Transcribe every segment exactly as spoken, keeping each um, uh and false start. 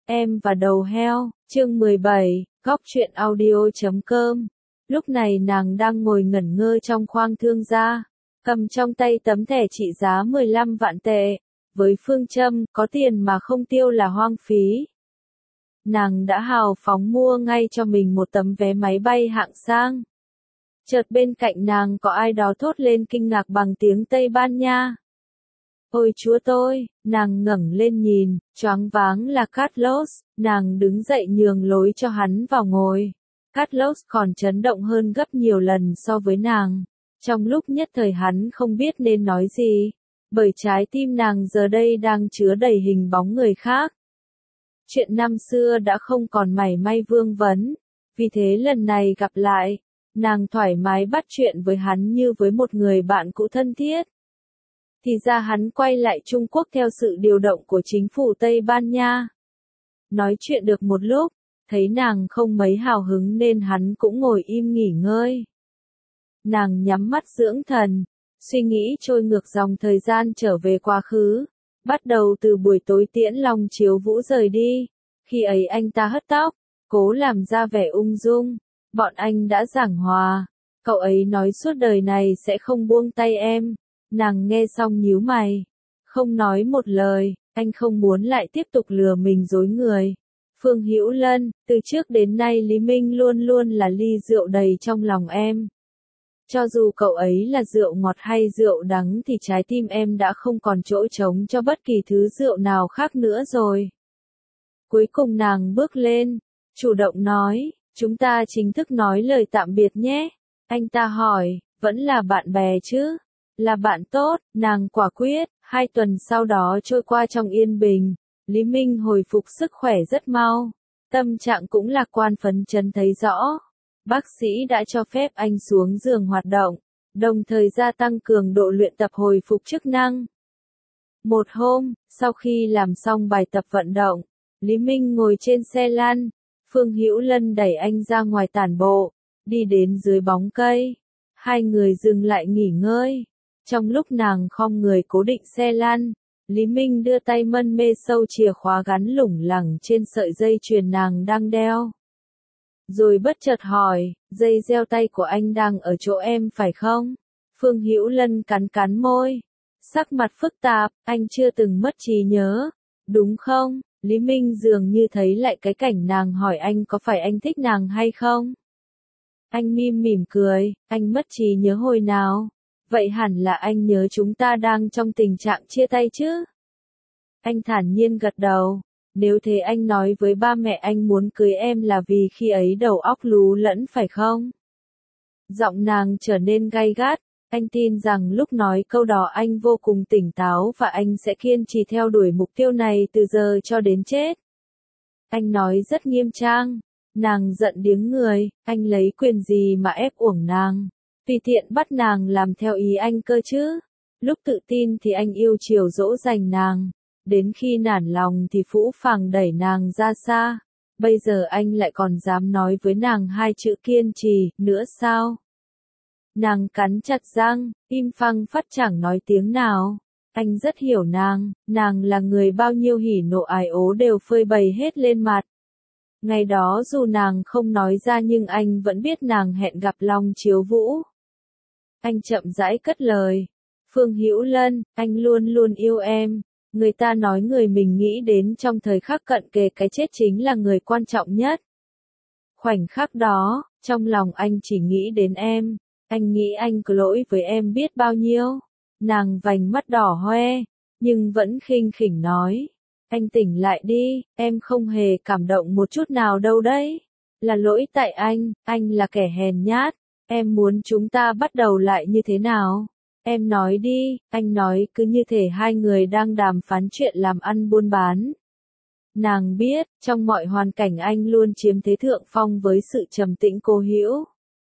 Em và đầu heo, chương mười bảy, góc truyện audio chấm com. Lúc này nàng đang ngồi ngẩn ngơ trong khoang thương gia, cầm trong tay tấm thẻ trị giá mười lăm vạn tệ, với phương châm, có tiền mà không tiêu là hoang phí. Nàng đã hào phóng mua ngay cho mình một tấm vé máy bay hạng sang. Chợt bên cạnh nàng có ai đó thốt lên kinh ngạc bằng tiếng Tây Ban Nha. Ôi chúa tôi, nàng ngẩng lên nhìn, choáng váng là Carlos, nàng đứng dậy nhường lối cho hắn vào ngồi. Carlos còn chấn động hơn gấp nhiều lần so với nàng. Trong lúc nhất thời hắn không biết nên nói gì, bởi trái tim nàng giờ đây đang chứa đầy hình bóng người khác. Chuyện năm xưa đã không còn mảy may vương vấn, vì thế lần này gặp lại, nàng thoải mái bắt chuyện với hắn như với một người bạn cũ thân thiết. Thì ra hắn quay lại Trung Quốc theo sự điều động của chính phủ Tây Ban Nha. Nói chuyện được một lúc, thấy nàng không mấy hào hứng nên hắn cũng ngồi im nghỉ ngơi. Nàng nhắm mắt dưỡng thần, suy nghĩ trôi ngược dòng thời gian trở về quá khứ, bắt đầu từ buổi tối tiễn Long Chiếu Vũ rời đi. Khi ấy anh ta hất tóc, cố làm ra vẻ ung dung, bọn anh đã giảng hòa, cậu ấy nói suốt đời này sẽ không buông tay em. Nàng nghe xong nhíu mày, không nói một lời, anh không muốn lại tiếp tục lừa mình dối người. Phương Hữu Lân, từ trước đến nay Lý Minh luôn luôn là ly rượu đầy trong lòng em. Cho dù cậu ấy là rượu ngọt hay rượu đắng thì trái tim em đã không còn chỗ trống cho bất kỳ thứ rượu nào khác nữa rồi. Cuối cùng nàng bước lên, chủ động nói, chúng ta chính thức nói lời tạm biệt nhé. Anh ta hỏi, vẫn là bạn bè chứ? Là bạn tốt, nàng quả quyết. Hai tuần sau đó trôi qua trong yên bình, Lý Minh hồi phục sức khỏe rất mau, tâm trạng cũng lạc quan phấn chấn thấy rõ. Bác sĩ đã cho phép anh xuống giường hoạt động, đồng thời gia tăng cường độ luyện tập hồi phục chức năng. Một hôm, sau khi làm xong bài tập vận động, Lý Minh ngồi trên xe lăn, Phương Hữu Lân đẩy anh ra ngoài tản bộ, đi đến dưới bóng cây. Hai người dừng lại nghỉ ngơi. Trong lúc nàng khom người cố định xe lăn, Lý Minh đưa tay mân mê sâu chìa khóa gắn lủng lẳng trên sợi dây chuyền nàng đang đeo. Rồi bất chợt hỏi, dây đeo tay của anh đang ở chỗ em phải không? Phương Hữu Lân cắn cắn môi, sắc mặt phức tạp, anh chưa từng mất trí nhớ, đúng không? Lý Minh dường như thấy lại cái cảnh nàng hỏi anh có phải anh thích nàng hay không? Anh mỉm mỉm cười, anh mất trí nhớ hồi nào? Vậy hẳn là anh nhớ chúng ta đang trong tình trạng chia tay chứ? Anh thản nhiên gật đầu. Nếu thế anh nói với ba mẹ anh muốn cưới em là vì khi ấy đầu óc lú lẫn phải không? Giọng nàng trở nên gay gắt. Anh tin rằng lúc nói câu đó anh vô cùng tỉnh táo và anh sẽ kiên trì theo đuổi mục tiêu này từ giờ cho đến chết. Anh nói rất nghiêm trang. Nàng giận điếng người. Anh lấy quyền gì mà ép uổng nàng? Tùy tiện bắt nàng làm theo ý anh cơ chứ. Lúc tự tin thì anh yêu chiều dỗ dành nàng. Đến khi nản lòng thì phũ phàng đẩy nàng ra xa. Bây giờ anh lại còn dám nói với nàng hai chữ kiên trì, nữa sao? Nàng cắn chặt răng, im phăng phắt chẳng nói tiếng nào. Anh rất hiểu nàng, nàng là người bao nhiêu hỉ nộ ái ố đều phơi bày hết lên mặt. Ngày đó dù nàng không nói ra nhưng anh vẫn biết nàng hẹn gặp Long Chiếu Vũ. Anh chậm rãi cất lời. Phương Hữu Lân, anh luôn luôn yêu em. Người ta nói người mình nghĩ đến trong thời khắc cận kề cái chết chính là người quan trọng nhất. Khoảnh khắc đó, trong lòng anh chỉ nghĩ đến em. Anh nghĩ anh có lỗi với em biết bao nhiêu. Nàng vành mắt đỏ hoe, nhưng vẫn khinh khỉnh nói. Anh tỉnh lại đi, em không hề cảm động một chút nào đâu đấy. Là lỗi tại anh, anh là kẻ hèn nhát. Em muốn chúng ta bắt đầu lại như thế nào? Em nói đi, anh nói cứ như thể hai người đang đàm phán chuyện làm ăn buôn bán. Nàng biết, trong mọi hoàn cảnh anh luôn chiếm thế thượng phong với sự trầm tĩnh cố hữu.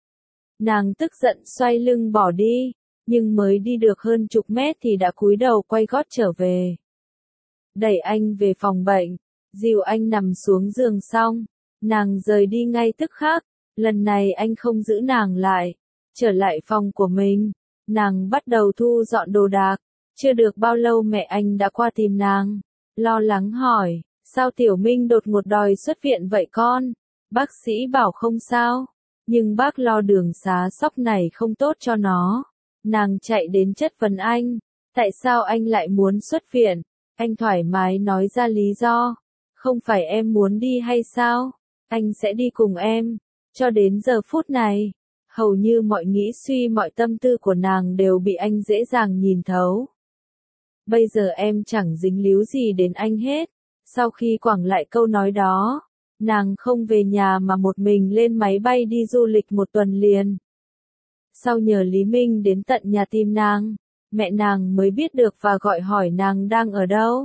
Nàng tức giận xoay lưng bỏ đi, nhưng mới đi được hơn chục mét thì đã cúi đầu quay gót trở về. Đẩy anh về phòng bệnh, dìu anh nằm xuống giường xong, nàng rời đi ngay tức khắc. Lần này anh không giữ nàng lại, trở lại phòng của mình. Nàng bắt đầu thu dọn đồ đạc. Chưa được bao lâu mẹ anh đã qua tìm nàng, lo lắng hỏi, Sao Tiểu Minh đột ngột đòi xuất viện vậy con? Bác sĩ bảo không sao, nhưng bác lo đường xá sóc này không tốt cho nó. Nàng chạy đến chất vấn anh, tại sao anh lại muốn xuất viện? Anh thoải mái nói ra lý do, không phải em muốn đi hay sao? Anh sẽ đi cùng em. Cho đến giờ phút này, hầu như mọi nghĩ suy mọi tâm tư của nàng đều bị anh dễ dàng nhìn thấu. Bây giờ em chẳng dính líu gì đến anh hết. Sau khi quẳng lại câu nói đó, nàng không về nhà mà một mình lên máy bay đi du lịch một tuần liền. Sau nhờ Lý Minh đến tận nhà tìm nàng, mẹ nàng mới biết được và gọi hỏi nàng đang ở đâu.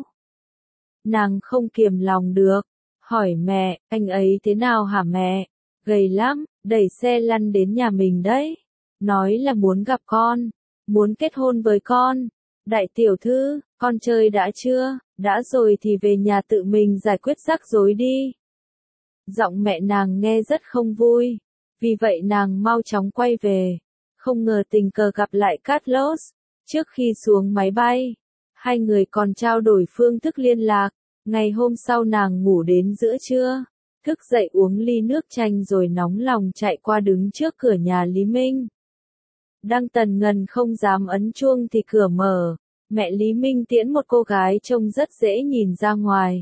Nàng không kiềm lòng được, hỏi mẹ, anh ấy thế nào hả mẹ? Gầy lắm, đẩy xe lăn đến nhà mình đấy. Nói là muốn gặp con, muốn kết hôn với con. Đại tiểu thư, con chơi đã chưa? Đã rồi thì về nhà tự mình giải quyết rắc rối đi. Giọng mẹ nàng nghe rất không vui, vì vậy nàng mau chóng quay về. Không ngờ tình cờ gặp lại Carlos. Trước khi xuống máy bay, hai người còn trao đổi phương thức liên lạc. Ngày hôm sau nàng ngủ đến giữa trưa, thức dậy uống ly nước chanh rồi nóng lòng chạy qua đứng trước cửa nhà Lý Minh. Đang tần ngần không dám ấn chuông thì cửa mở, mẹ Lý Minh tiễn một cô gái trông rất dễ nhìn ra ngoài.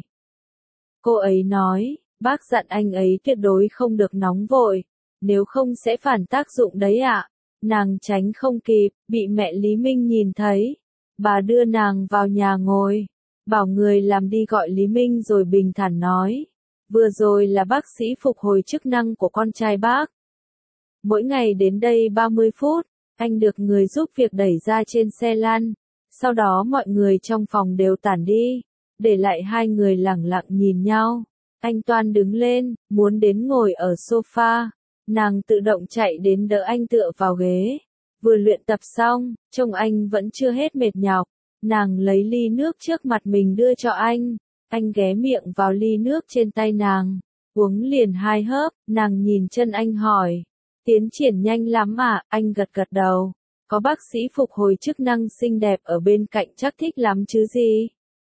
Cô ấy nói, bác dặn anh ấy tuyệt đối không được nóng vội, nếu không sẽ phản tác dụng đấy ạ. Nàng tránh không kịp, bị mẹ Lý Minh nhìn thấy. Bà đưa nàng vào nhà ngồi, bảo người làm đi gọi Lý Minh rồi bình thản nói. Vừa rồi là bác sĩ phục hồi chức năng của con trai bác. Mỗi ngày đến đây ba mươi phút, anh được người giúp việc đẩy ra trên xe lăn. Sau đó mọi người trong phòng đều tản đi, để lại hai người lẳng lặng nhìn nhau. Anh toan đứng lên, muốn đến ngồi ở sofa. Nàng tự động chạy đến đỡ anh tựa vào ghế. Vừa luyện tập xong, trông anh vẫn chưa hết mệt nhọc. Nàng lấy ly nước trước mặt mình đưa cho anh. Anh ghé miệng vào ly nước trên tay nàng. Uống liền hai hớp, nàng nhìn chân anh hỏi. Tiến triển nhanh lắm à? Anh gật gật đầu. Có bác sĩ phục hồi chức năng xinh đẹp ở bên cạnh chắc thích lắm chứ gì?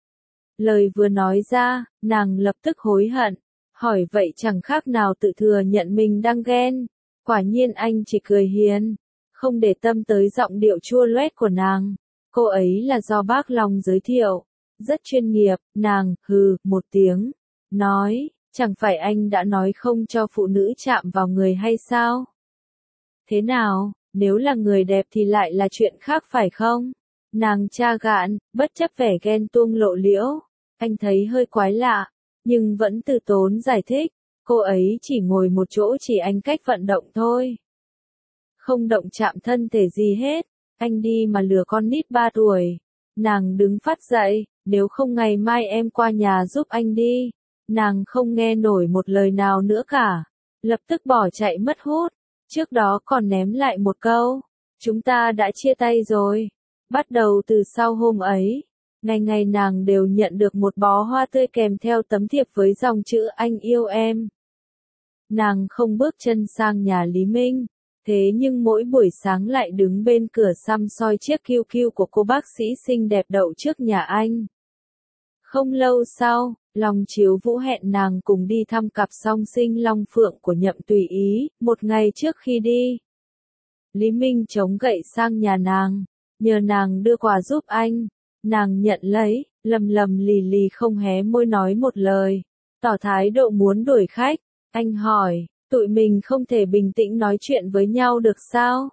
Lời vừa nói ra, nàng lập tức hối hận. Hỏi vậy chẳng khác nào tự thừa nhận mình đang ghen. Quả nhiên anh chỉ cười hiền, không để tâm tới giọng điệu chua loét của nàng. Cô ấy là do bác Long giới thiệu. Rất chuyên nghiệp, nàng, hừ, một tiếng. Nói, chẳng phải anh đã nói không cho phụ nữ chạm vào người hay sao? Thế nào, nếu là người đẹp thì lại là chuyện khác phải không? Nàng tra gạn, bất chấp vẻ ghen tuông lộ liễu. Anh thấy hơi quái lạ, nhưng vẫn từ tốn giải thích. Cô ấy chỉ ngồi một chỗ chỉ anh cách vận động thôi. Không động chạm thân thể gì hết. Anh đi mà lừa con nít ba tuổi. Nàng đứng phát dậy, nếu không ngày mai em qua nhà giúp anh đi. Nàng không nghe nổi một lời nào nữa cả. Lập tức bỏ chạy mất hút. Trước đó còn ném lại một câu. Chúng ta đã chia tay rồi. Bắt đầu từ sau hôm ấy, ngày ngày nàng đều nhận được một bó hoa tươi kèm theo tấm thiệp với dòng chữ anh yêu em. Nàng không bước chân sang nhà Lý Minh. Thế nhưng mỗi buổi sáng lại đứng bên cửa săm soi chiếc kiu kiu của cô bác sĩ xinh đẹp đậu trước nhà anh. Không lâu sau, Long Chiếu Vũ hẹn nàng cùng đi thăm cặp song sinh Long Phượng của Nhậm Tùy Ý, một ngày trước khi đi. Lý Minh chống gậy sang nhà nàng, nhờ nàng đưa quà giúp anh. Nàng nhận lấy, lầm lầm lì lì không hé môi nói một lời, tỏ thái độ muốn đuổi khách. Anh hỏi, tụi mình không thể bình tĩnh nói chuyện với nhau được sao?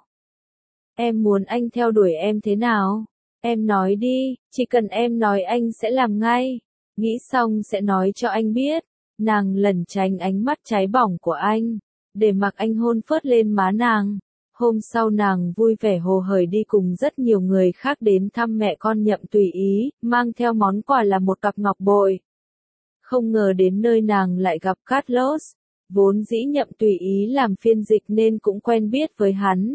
Em muốn anh theo đuổi em thế nào? Em nói đi, chỉ cần em nói anh sẽ làm ngay. Nghĩ xong sẽ nói cho anh biết. Nàng lẩn tránh ánh mắt cháy bỏng của anh, để mặc anh hôn phớt lên má nàng. Hôm sau nàng vui vẻ hồ hởi đi cùng rất nhiều người khác đến thăm mẹ con Nhậm Tùy Ý, mang theo món quà là một cặp ngọc bội. Không ngờ đến nơi nàng lại gặp Carlos. Vốn dĩ Nhậm Tùy Ý làm phiên dịch nên cũng quen biết với hắn.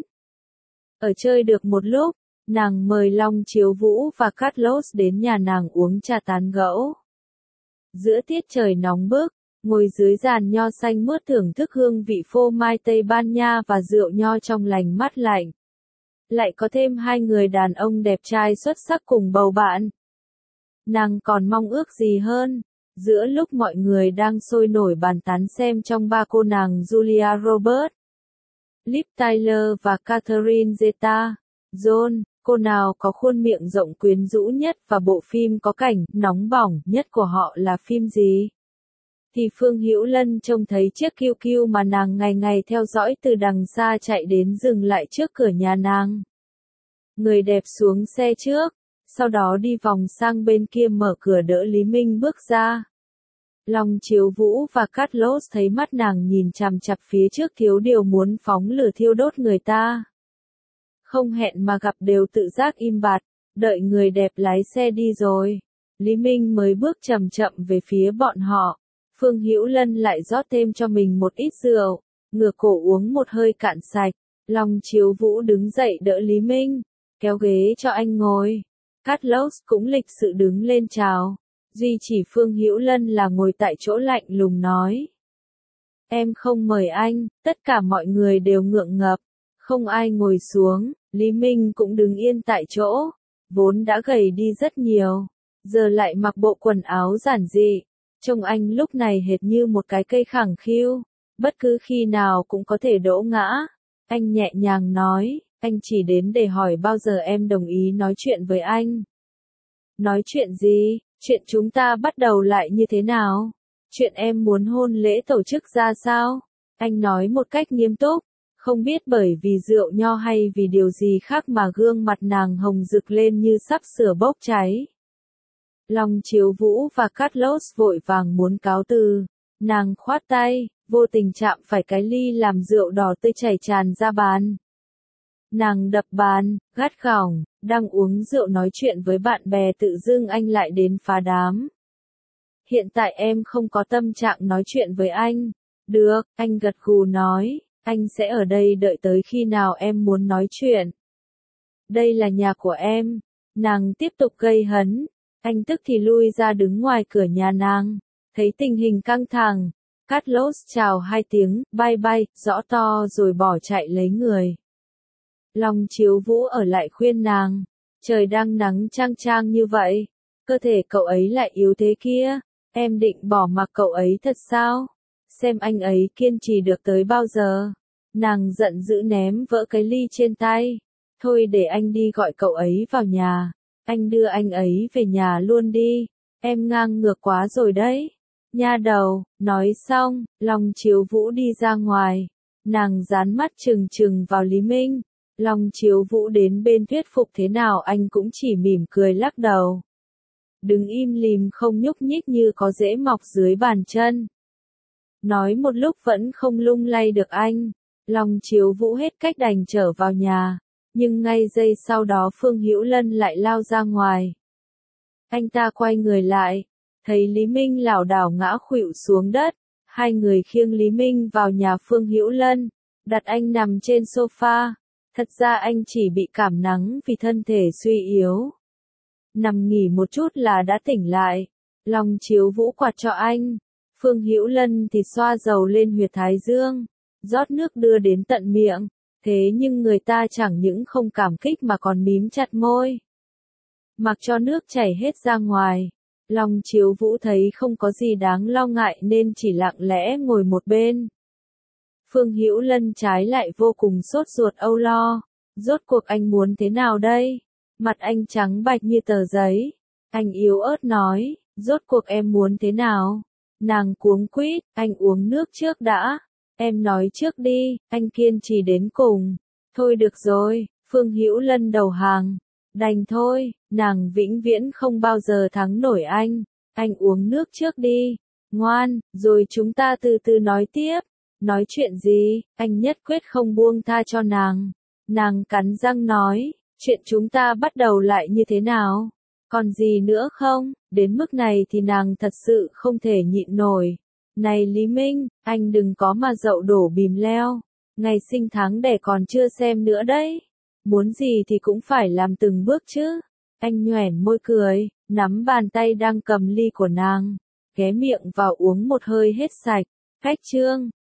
Ở chơi được một lúc, nàng mời Long Chiếu Vũ và Carlos đến nhà nàng uống trà tán gẫu. Giữa tiết trời nóng bức, ngồi dưới giàn nho xanh mướt thưởng thức hương vị phô mai Tây Ban Nha và rượu nho trong lành mát lạnh. Lại có thêm hai người đàn ông đẹp trai xuất sắc cùng bầu bạn. Nàng còn mong ước gì hơn? Giữa lúc mọi người đang sôi nổi bàn tán xem trong ba cô nàng Julia Roberts, Liv Tyler và Catherine Zeta-Jones, cô nào có khuôn miệng rộng quyến rũ nhất và bộ phim có cảnh nóng bỏng nhất của họ là phim gì? Thì Phương Hữu Lân trông thấy chiếc kiu kiu mà nàng ngày ngày theo dõi từ đằng xa chạy đến dừng lại trước cửa nhà nàng. Người đẹp xuống xe trước, sau đó đi vòng sang bên kia mở cửa đỡ Lý Minh bước ra. Long Chiếu Vũ và Carlos thấy mắt nàng nhìn chằm chằm phía trước thiếu điều muốn phóng lửa thiêu đốt người ta. Không hẹn mà gặp đều tự giác im bặt, đợi người đẹp lái xe đi rồi. Lý Minh mới bước chậm chậm về phía bọn họ. Phương Hữu Lân lại rót thêm cho mình một ít rượu, ngửa cổ uống một hơi cạn sạch. Long Chiếu Vũ đứng dậy đỡ Lý Minh, kéo ghế cho anh ngồi. Carlos cũng lịch sự đứng lên chào. Duy chỉ Phương Hữu Lân là ngồi tại chỗ lạnh lùng nói. Em không mời anh, tất cả mọi người đều ngượng ngập. Không ai ngồi xuống, Lý Minh cũng đứng yên tại chỗ. Vốn đã gầy đi rất nhiều, giờ lại mặc bộ quần áo giản dị. Trông anh lúc này hệt như một cái cây khẳng khiu, bất cứ khi nào cũng có thể đổ ngã. Anh nhẹ nhàng nói, anh chỉ đến để hỏi bao giờ em đồng ý nói chuyện với anh. Nói chuyện gì? Chuyện chúng ta bắt đầu lại như thế nào? Chuyện em muốn hôn lễ tổ chức ra sao? Anh nói một cách nghiêm túc, không biết bởi vì rượu nho hay vì điều gì khác mà gương mặt nàng hồng rực lên như sắp sửa bốc cháy. Long Chiếu Vũ và Carlos vội vàng muốn cáo từ. Nàng khoát tay, vô tình chạm phải cái ly làm rượu đỏ tươi chảy tràn ra bàn. Nàng đập bàn, gắt gỏng, đang uống rượu nói chuyện với bạn bè tự dưng anh lại đến phá đám. Hiện tại em không có tâm trạng nói chuyện với anh. Được, anh gật gù nói, anh sẽ ở đây đợi tới khi nào em muốn nói chuyện. Đây là nhà của em. Nàng tiếp tục gây hấn. Anh tức thì lui ra đứng ngoài cửa nhà nàng. Thấy tình hình căng thẳng, Carlos chào hai tiếng, bye bye, rõ to rồi bỏ chạy lấy người. Long Chiếu Vũ ở lại khuyên nàng, trời đang nắng chang chang như vậy, cơ thể cậu ấy lại yếu thế kia, em định bỏ mặc cậu ấy thật sao? Xem anh ấy kiên trì được tới bao giờ? Nàng giận dữ ném vỡ cái ly trên tay. Thôi để anh đi gọi cậu ấy vào nhà, anh đưa anh ấy về nhà luôn đi, em ngang ngược quá rồi đấy. Nha đầu, nói xong, Long Chiếu Vũ đi ra ngoài, nàng dán mắt trừng trừng vào Lý Minh. Long Chiếu Vũ đến bên thuyết phục thế nào anh cũng chỉ mỉm cười lắc đầu. Đứng im lìm không nhúc nhích như có rễ mọc dưới bàn chân. Nói một lúc vẫn không lung lay được anh. Long Chiếu Vũ hết cách đành trở vào nhà. Nhưng ngay giây sau đó Phương Hữu Lân lại lao ra ngoài. Anh ta quay người lại, thấy Lý Minh lảo đảo ngã khuỵu xuống đất. Hai người khiêng Lý Minh vào nhà Phương Hữu Lân, đặt anh nằm trên sofa. Thật ra anh chỉ bị cảm nắng vì thân thể suy yếu. Nằm nghỉ một chút là đã tỉnh lại. Long Chiếu Vũ quạt cho anh. Phương Hữu Lân thì xoa dầu lên huyệt thái dương, rót nước đưa đến tận miệng. Thế nhưng người ta chẳng những không cảm kích mà còn mím chặt môi. Mặc cho nước chảy hết ra ngoài. Long Chiếu Vũ thấy không có gì đáng lo ngại nên chỉ lặng lẽ ngồi một bên. Phương Hữu Lân trái lại vô cùng sốt ruột âu lo. Rốt cuộc anh muốn thế nào đây? Mặt anh trắng bạch như tờ giấy. Anh yếu ớt nói, rốt cuộc em muốn thế nào? Nàng cuống quýt, anh uống nước trước đã. Em nói trước đi, anh kiên trì đến cùng. Thôi được rồi, Phương Hữu Lân đầu hàng. Đành thôi, nàng vĩnh viễn không bao giờ thắng nổi anh. Anh uống nước trước đi. Ngoan, rồi chúng ta từ từ nói tiếp. Nói chuyện gì? Anh nhất quyết không buông tha cho nàng. Nàng cắn răng nói, chuyện chúng ta bắt đầu lại như thế nào? Còn gì nữa không? Đến mức này thì nàng thật sự không thể nhịn nổi. Này Lý Minh, anh đừng có mà dậu đổ bìm leo. Ngày sinh tháng đẻ còn chưa xem nữa đấy. Muốn gì thì cũng phải làm từng bước chứ. Anh nhoẻn môi cười, nắm bàn tay đang cầm ly của nàng, ghé miệng vào uống một hơi hết sạch. Cách chương